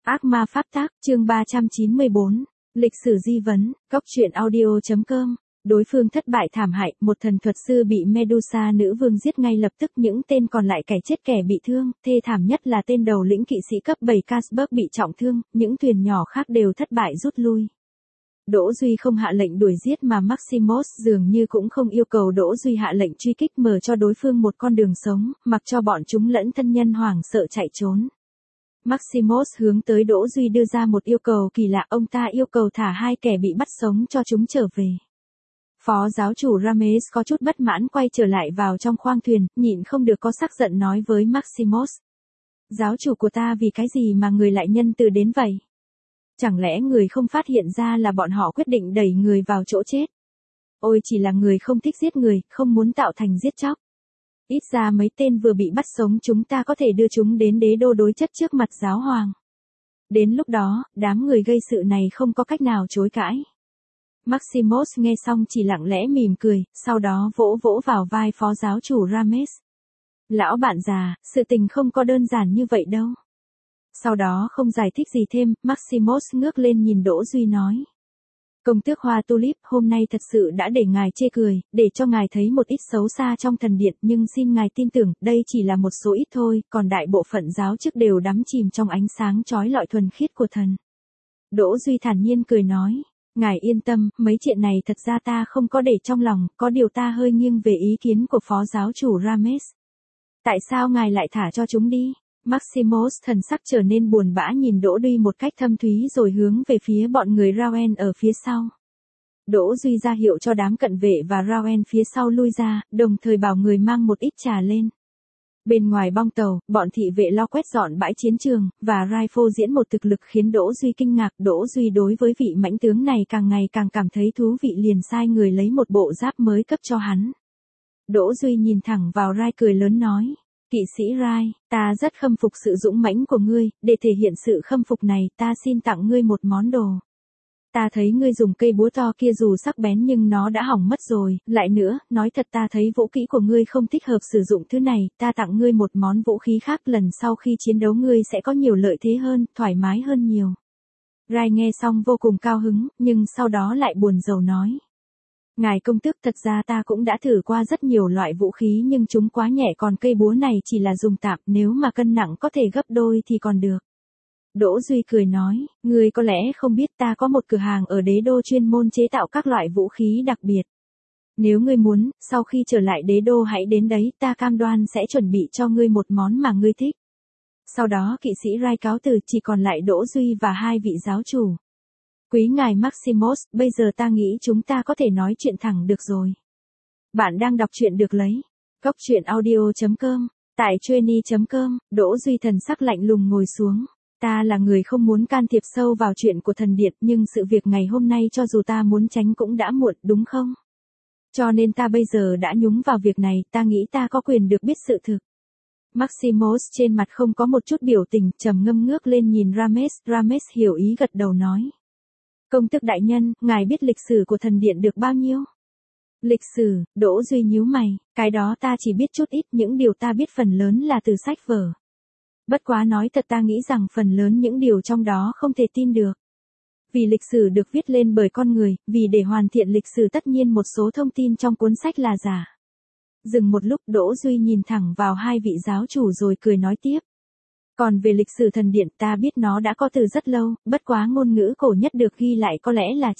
Ác ma pháp tác, chương 394. Lịch sử di vấn, góc truyện audio.com. Đối phương thất bại thảm hại, một thần thuật sư bị Medusa nữ vương giết ngay lập tức, những tên còn lại kẻ chết kẻ bị thương, thê thảm nhất là tên đầu lĩnh kỵ sĩ cấp 7 Casper bị trọng thương, những thuyền nhỏ khác đều thất bại rút lui. Đỗ Duy không hạ lệnh đuổi giết mà Maximus dường như cũng không yêu cầu Đỗ Duy hạ lệnh truy kích, mở cho đối phương một con đường sống, mặc cho bọn chúng lẫn thân nhân hoảng sợ chạy trốn. Maximus hướng tới Đỗ Duy đưa ra một yêu cầu kỳ lạ, ông ta yêu cầu thả hai kẻ bị bắt sống cho chúng trở về. Phó giáo chủ Rames có chút bất mãn quay trở lại vào trong khoang thuyền, nhịn không được có sắc giận nói với Maximus. Giáo chủ của ta, vì cái gì mà người lại nhân từ đến vậy? Chẳng lẽ người không phát hiện ra là bọn họ quyết định đẩy người vào chỗ chết? Ôi, chỉ là người không thích giết người, không muốn tạo thành giết chóc. Ít ra mấy tên vừa bị bắt sống chúng ta có thể đưa chúng đến đế đô đối chất trước mặt giáo hoàng. Đến lúc đó, đám người gây sự này không có cách nào chối cãi. Maximus nghe xong chỉ lặng lẽ mỉm cười, sau đó vỗ vỗ vào vai phó giáo chủ Rames. Lão bạn già, sự tình không có đơn giản như vậy đâu. Sau đó không giải thích gì thêm, Maximus ngước lên nhìn Đỗ Duy nói. Công tước Hoa Tulip, hôm nay thật sự đã để ngài chê cười, để cho ngài thấy một ít xấu xa trong thần điện, nhưng xin ngài tin tưởng, đây chỉ là một số ít thôi, còn đại bộ phận giáo chức đều đắm chìm trong ánh sáng chói lọi thuần khiết của thần. Đỗ Duy thản nhiên cười nói, ngài yên tâm, mấy chuyện này thật ra ta không có để trong lòng, có điều ta hơi nghiêng về ý kiến của phó giáo chủ Rames. Tại sao ngài lại thả cho chúng đi? Maximus thần sắc trở nên buồn bã nhìn Đỗ Duy một cách thâm thúy rồi hướng về phía bọn người Rowan ở phía sau. Đỗ Duy ra hiệu cho đám cận vệ và Rowan phía sau lui ra, đồng thời bảo người mang một ít trà lên. Bên ngoài bong tàu, bọn thị vệ lo quét dọn bãi chiến trường, và Rifle diễn một thực lực khiến Đỗ Duy kinh ngạc. Đỗ Duy đối với vị mãnh tướng này càng ngày càng cảm thấy thú vị, liền sai người lấy một bộ giáp mới cấp cho hắn. Đỗ Duy nhìn thẳng vào Rai cười lớn nói. Kỵ sĩ Rai, ta rất khâm phục sự dũng mãnh của ngươi, để thể hiện sự khâm phục này, ta xin tặng ngươi một món đồ. Ta thấy ngươi dùng cây búa to kia dù sắc bén nhưng nó đã hỏng mất rồi, lại nữa, nói thật ta thấy vũ khí của ngươi không thích hợp sử dụng thứ này, ta tặng ngươi một món vũ khí khác, lần sau khi chiến đấu ngươi sẽ có nhiều lợi thế hơn, thoải mái hơn nhiều. Rai nghe xong vô cùng cao hứng, nhưng sau đó lại buồn rầu nói. Ngài công tước, thật ra ta cũng đã thử qua rất nhiều loại vũ khí nhưng chúng quá nhẹ, còn cây búa này chỉ là dùng tạm, nếu mà cân nặng có thể gấp đôi thì còn được. Đỗ Duy cười nói, ngươi có lẽ không biết ta có một cửa hàng ở đế đô chuyên môn chế tạo các loại vũ khí đặc biệt. Nếu ngươi muốn, sau khi trở lại đế đô hãy đến đấy, ta cam đoan sẽ chuẩn bị cho ngươi một món mà ngươi thích. Sau đó kỵ sĩ Rai cáo từ, chỉ còn lại Đỗ Duy và hai vị giáo chủ. Quý ngài Maximus, bây giờ ta nghĩ chúng ta có thể nói chuyện thẳng được rồi. Bạn đang đọc truyện được lấy. Góc truyện audio.com, tại Trainy.com, Đỗ Duy thần sắc lạnh lùng ngồi xuống. Ta là người không muốn can thiệp sâu vào chuyện của thần điện, nhưng sự việc ngày hôm nay cho dù ta muốn tránh cũng đã muộn, đúng không? Cho nên ta bây giờ đã nhúng vào việc này, ta nghĩ ta có quyền được biết sự thực. Maximus trên mặt không có một chút biểu tình, trầm ngâm ngước lên nhìn Rames, Rames hiểu ý gật đầu nói. Công tước đại nhân, ngài biết lịch sử của thần điện được bao nhiêu? Lịch sử, Đỗ Duy nhíu mày, cái đó ta chỉ biết chút ít, những điều ta biết phần lớn là từ sách vở. Bất quá nói thật, ta nghĩ rằng phần lớn những điều trong đó không thể tin được. Vì lịch sử được viết lên bởi con người, vì để hoàn thiện lịch sử tất nhiên một số thông tin trong cuốn sách là giả. Dừng một lúc, Đỗ Duy nhìn thẳng vào hai vị giáo chủ rồi cười nói tiếp. Còn về lịch sử thần điện, ta biết nó đã có từ rất lâu, bất quá ngôn ngữ cổ nhất được ghi lại có lẽ là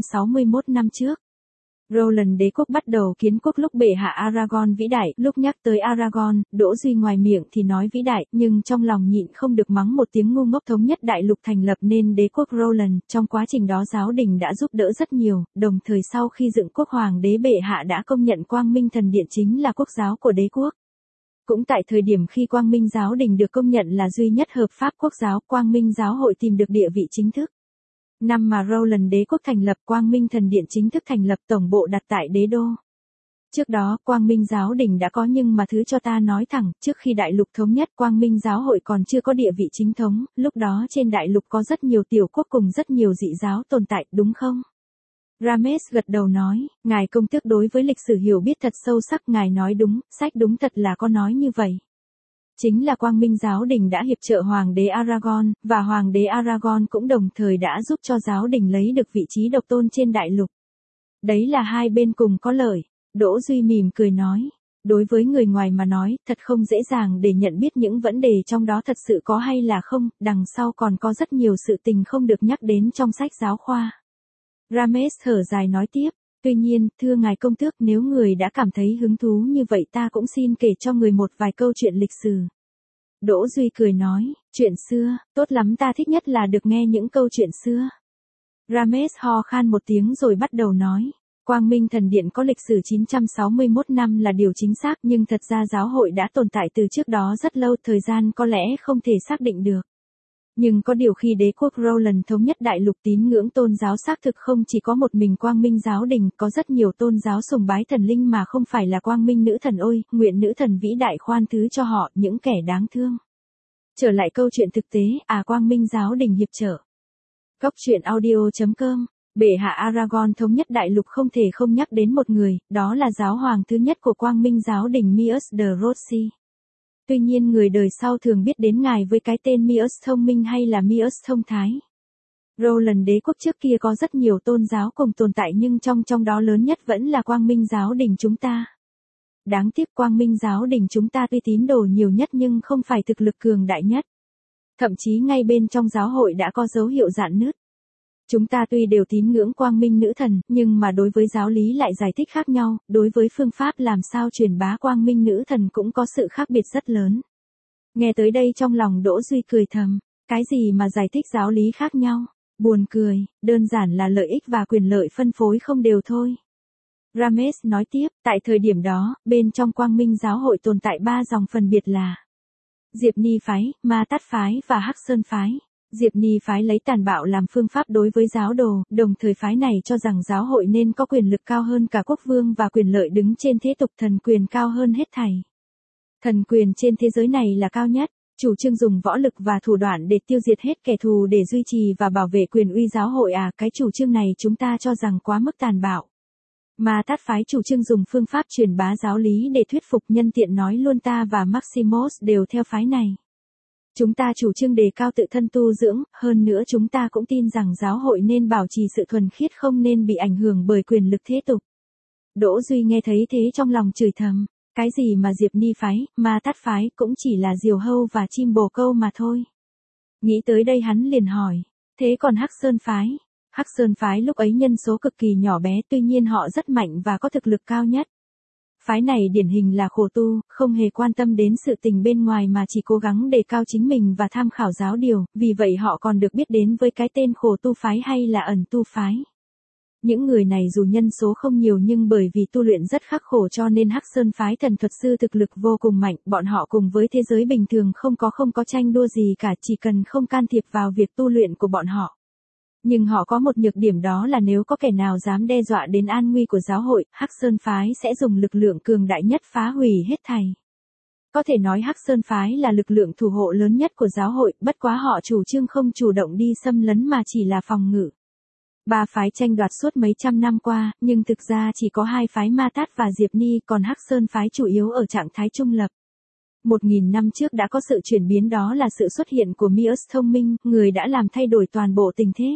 961 năm trước. Roland đế quốc bắt đầu kiến quốc lúc bệ hạ Aragon vĩ đại, lúc nhắc tới Aragon, Đỗ Duy ngoài miệng thì nói vĩ đại, nhưng trong lòng nhịn không được mắng một tiếng ngu ngốc. Thống nhất đại lục thành lập nên đế quốc Roland, trong quá trình đó giáo đình đã giúp đỡ rất nhiều, đồng thời sau khi dựng quốc hoàng đế bệ hạ đã công nhận Quang Minh thần điện chính là quốc giáo của đế quốc. Cũng tại thời điểm khi Quang Minh giáo đình được công nhận là duy nhất hợp pháp quốc giáo, Quang Minh giáo hội tìm được địa vị chính thức. Năm mà Roland đế quốc thành lập, Quang Minh thần điện chính thức thành lập, tổng bộ đặt tại đế đô. Trước đó, Quang Minh giáo đình đã có, nhưng mà thứ cho ta nói thẳng, trước khi đại lục thống nhất, Quang Minh giáo hội còn chưa có địa vị chính thống, lúc đó trên đại lục có rất nhiều tiểu quốc cùng rất nhiều dị giáo tồn tại, đúng không? Rames gật đầu nói, ngài công tước đối với lịch sử hiểu biết thật sâu sắc, ngài nói đúng, sách đúng thật là có nói như vậy. Chính là Quang Minh giáo đình đã hiệp trợ Hoàng đế Aragon, và Hoàng đế Aragon cũng đồng thời đã giúp cho giáo đình lấy được vị trí độc tôn trên đại lục. Đấy là hai bên cùng có lợi. Đỗ Duy mỉm cười nói. Đối với người ngoài mà nói, thật không dễ dàng để nhận biết những vấn đề trong đó thật sự có hay là không, đằng sau còn có rất nhiều sự tình không được nhắc đến trong sách giáo khoa. Rames thở dài nói tiếp, tuy nhiên, thưa ngài công tước, nếu người đã cảm thấy hứng thú như vậy ta cũng xin kể cho người một vài câu chuyện lịch sử. Đỗ Duy cười nói, chuyện xưa, tốt lắm, ta thích nhất là được nghe những câu chuyện xưa. Rames ho khan một tiếng rồi bắt đầu nói. Quang Minh Thần Điện có lịch sử 961 năm là điều chính xác, nhưng thật ra giáo hội đã tồn tại từ trước đó rất lâu, thời gian có lẽ không thể xác định được. Nhưng có điều khi đế quốc Roland thống nhất đại lục, tín ngưỡng tôn giáo xác thực không chỉ có một mình Quang Minh giáo đình, có rất nhiều tôn giáo sùng bái thần linh mà không phải là Quang Minh nữ thần. Ôi, nguyện nữ thần vĩ đại khoan thứ cho họ, những kẻ đáng thương. Trở lại câu chuyện thực tế, Quang Minh giáo đình hiệp trợ. Góc truyện audio.com. Bệ hạ Aragon thống nhất đại lục không thể không nhắc đến một người, đó là giáo hoàng thứ nhất của Quang Minh giáo đình Mius de Rossi. Tuy nhiên người đời sau thường biết đến ngài với cái tên Mius thông minh hay là Mius thông thái. Roland đế quốc trước kia có rất nhiều tôn giáo cùng tồn tại, nhưng trong đó lớn nhất vẫn là Quang Minh giáo đình chúng ta. Đáng tiếc Quang Minh giáo đình chúng ta tuy tín đồ nhiều nhất nhưng không phải thực lực cường đại nhất. Thậm chí ngay bên trong giáo hội đã có dấu hiệu rạn nứt. Chúng ta tuy đều tín ngưỡng Quang Minh nữ thần, nhưng mà đối với giáo lý lại giải thích khác nhau, đối với phương pháp làm sao truyền bá Quang Minh nữ thần cũng có sự khác biệt rất lớn. Nghe tới đây trong lòng Đỗ Duy cười thầm, cái gì mà giải thích giáo lý khác nhau, buồn cười, đơn giản là lợi ích và quyền lợi phân phối không đều thôi. Rames nói tiếp, tại thời điểm đó, bên trong Quang Minh giáo hội tồn tại 3 dòng phân biệt là Diệp Ni phái, Ma Tát phái và Hắc Sơn phái. Diệp Ni phái lấy tàn bạo làm phương pháp đối với giáo đồ, đồng thời phái này cho rằng giáo hội nên có quyền lực cao hơn cả quốc vương và quyền lợi đứng trên thế tục, thần quyền cao hơn hết thảy. Thần quyền trên thế giới này là cao nhất, chủ trương dùng võ lực và thủ đoạn để tiêu diệt hết kẻ thù để duy trì và bảo vệ quyền uy giáo hội. Cái chủ trương này chúng ta cho rằng quá mức tàn bạo. Ma Tát phái chủ trương dùng phương pháp truyền bá giáo lý để thuyết phục, nhân tiện nói luôn ta và Maximus đều theo phái này. Chúng ta chủ trương đề cao tự thân tu dưỡng, hơn nữa chúng ta cũng tin rằng giáo hội nên bảo trì sự thuần khiết, không nên bị ảnh hưởng bởi quyền lực thế tục. Đỗ Duy nghe thấy thế trong lòng chửi thầm, cái gì mà Diệp Ni phái, Ma Tát phái cũng chỉ là diều hâu và chim bồ câu mà thôi. Nghĩ tới đây hắn liền hỏi, thế còn Hắc Sơn phái? Hắc Sơn phái lúc ấy nhân số cực kỳ nhỏ bé, tuy nhiên họ rất mạnh và có thực lực cao nhất. Phái này điển hình là khổ tu, không hề quan tâm đến sự tình bên ngoài mà chỉ cố gắng đề cao chính mình và tham khảo giáo điều, vì vậy họ còn được biết đến với cái tên khổ tu phái hay là ẩn tu phái. Những người này dù nhân số không nhiều nhưng bởi vì tu luyện rất khắc khổ cho nên Hắc Sơn phái thần thuật sư thực lực vô cùng mạnh, bọn họ cùng với thế giới bình thường không có tranh đua gì cả, chỉ cần không can thiệp vào việc tu luyện của bọn họ. Nhưng họ có một nhược điểm, đó là nếu có kẻ nào dám đe dọa đến an nguy của giáo hội, Hắc Sơn phái sẽ dùng lực lượng cường đại nhất phá hủy hết thảy. Có thể nói Hắc Sơn phái là lực lượng thủ hộ lớn nhất của giáo hội, bất quá họ chủ trương không chủ động đi xâm lấn mà chỉ là phòng ngự. 3 phái tranh đoạt suốt mấy trăm năm qua, nhưng thực ra chỉ có 2 phái Ma Tát và Diệp Ni, còn Hắc Sơn phái chủ yếu ở trạng thái trung lập. 1000 năm trước đã có sự chuyển biến, đó là sự xuất hiện của Mius thông minh, người đã làm thay đổi toàn bộ tình thế.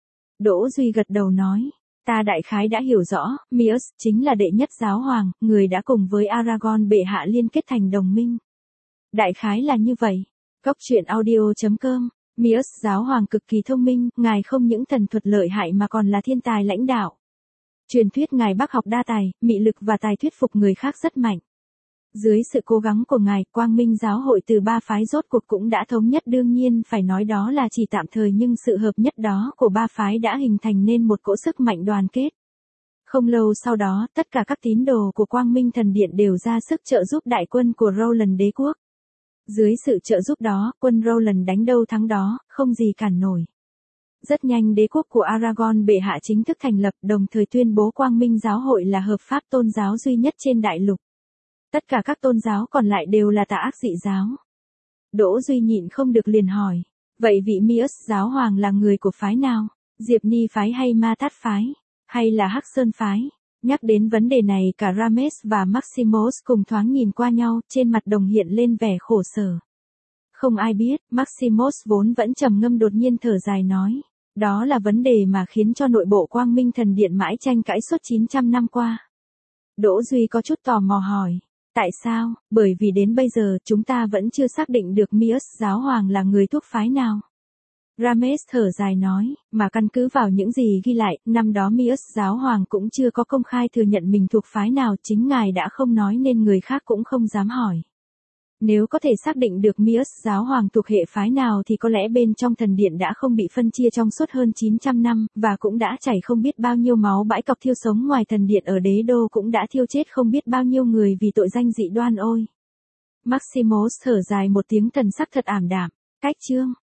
Đỗ Duy gật đầu nói, ta đại khái đã hiểu rõ, Mius chính là đệ nhất giáo hoàng, người đã cùng với Aragon bệ hạ liên kết thành đồng minh. Đại khái là như vậy. Góc truyện audio.com. Mius giáo hoàng cực kỳ thông minh, ngài không những thần thuật lợi hại mà còn là thiên tài lãnh đạo. Truyền thuyết ngài bác học đa tài, mị lực và tài thuyết phục người khác rất mạnh. Dưới sự cố gắng của ngài, Quang Minh giáo hội từ 3 phái rốt cuộc cũng đã thống nhất, đương nhiên phải nói đó là chỉ tạm thời, nhưng sự hợp nhất đó của 3 phái đã hình thành nên một cỗ sức mạnh đoàn kết. Không lâu sau đó, tất cả các tín đồ của Quang Minh Thần Điện đều ra sức trợ giúp đại quân của Roland đế quốc. Dưới sự trợ giúp đó, quân Roland đánh đâu thắng đó, không gì cản nổi. Rất nhanh đế quốc của Aragon bệ hạ chính thức thành lập, đồng thời tuyên bố Quang Minh giáo hội là hợp pháp tôn giáo duy nhất trên đại lục. Tất cả các tôn giáo còn lại đều là tà ác dị giáo. Đỗ Duy nhịn không được liền hỏi, vậy vị Mius giáo hoàng là người của phái nào? Diệp Ni phái hay Ma Tát phái? Hay là Hắc Sơn phái? Nhắc đến vấn đề này cả Rames và Maximus cùng thoáng nhìn qua nhau, trên mặt đồng hiện lên vẻ khổ sở. Không ai biết, Maximus vốn vẫn trầm ngâm đột nhiên thở dài nói. Đó là vấn đề mà khiến cho nội bộ Quang Minh Thần Điện mãi tranh cãi suốt 900 năm qua. Đỗ Duy có chút tò mò hỏi. Tại sao? Bởi vì đến bây giờ chúng ta vẫn chưa xác định được Mius giáo hoàng là người thuộc phái nào. Rames thở dài nói, mà căn cứ vào những gì ghi lại, năm đó Mius giáo hoàng cũng chưa có công khai thừa nhận mình thuộc phái nào, chính ngài đã không nói nên người khác cũng không dám hỏi. Nếu có thể xác định được Mius giáo hoàng thuộc hệ phái nào thì có lẽ bên trong thần điện đã không bị phân chia trong suốt hơn 900 năm, và cũng đã chảy không biết bao nhiêu máu bãi cọc thiêu sống ngoài thần điện ở đế đô cũng đã thiêu chết không biết bao nhiêu người vì tội danh dị đoan ôi. Maximus thở dài một tiếng thần sắc thật ảm đạm. Cách chương